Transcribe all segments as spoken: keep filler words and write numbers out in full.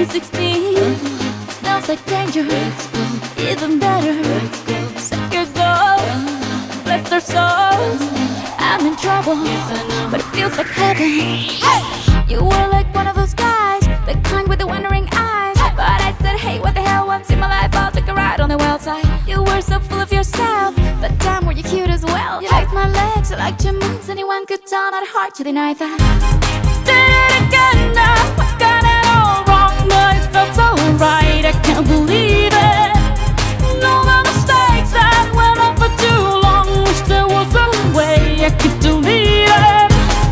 sixteen. Smells like danger. Even better. Set your goals. Bless our souls. I'm in trouble, but it feels like heaven. Hey! You were like one of those guys, the kind with the wondering eyes. But I said, hey, what the hell? Once in my life, I'll take a ride on the wild side. You were so full of yourself, but damn, were you cute as well. You liked my legs, you liked your moves. Anyone could tell, not hard to deny that. Did it again now, I got it all wrong, but it felt so right. I can't believe it. All the mistakes that went on for too long. Wish there was a way I could delete it.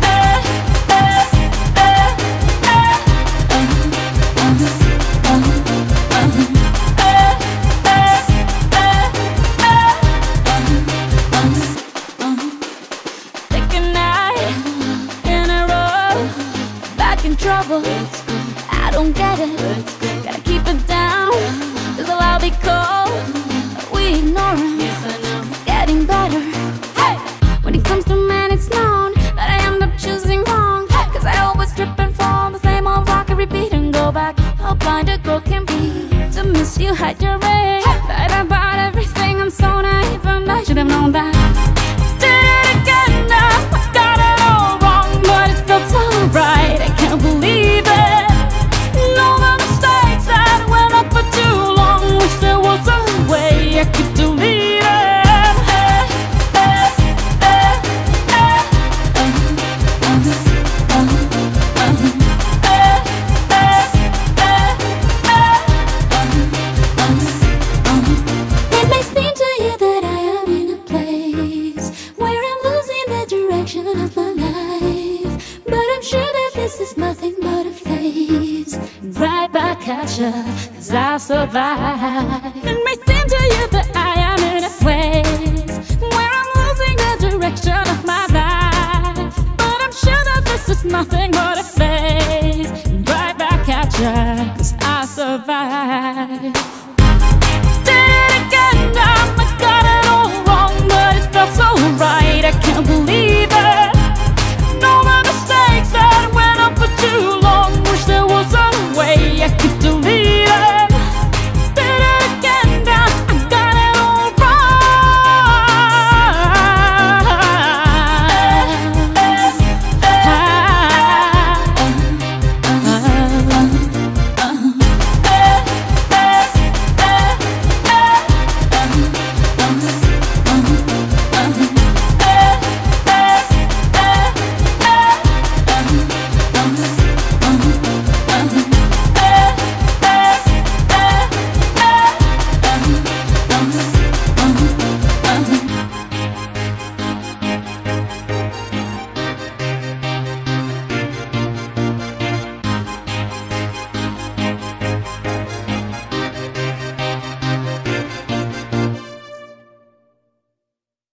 Trouble, I don't get it. Gotta keep it down, cause I'll be cold. We ignore him, it's getting better. Hey! When it comes to men, it's known that I end up choosing wrong. Cause I always trip and fall, the same old rock, I repeat and go back. How blind a girl can be to miss you, hide your ring. Lied about everything, I'm so naive, and I should have known that. Did it again now, I got it all wrong, but it felt so right. I can't believe it. All the mistakes that went on for too long. Wish there was a way I could delete it. Hey, hey, hey, hey. Uh, uh, uh, uh, hey, hey, hey, hey. Uh, uh, uh. It may seem to you that I am in a place where I'm losing the direction of my life, but I'm sure that this is nothing but a phase. Right back at ya, cause I'll survive. And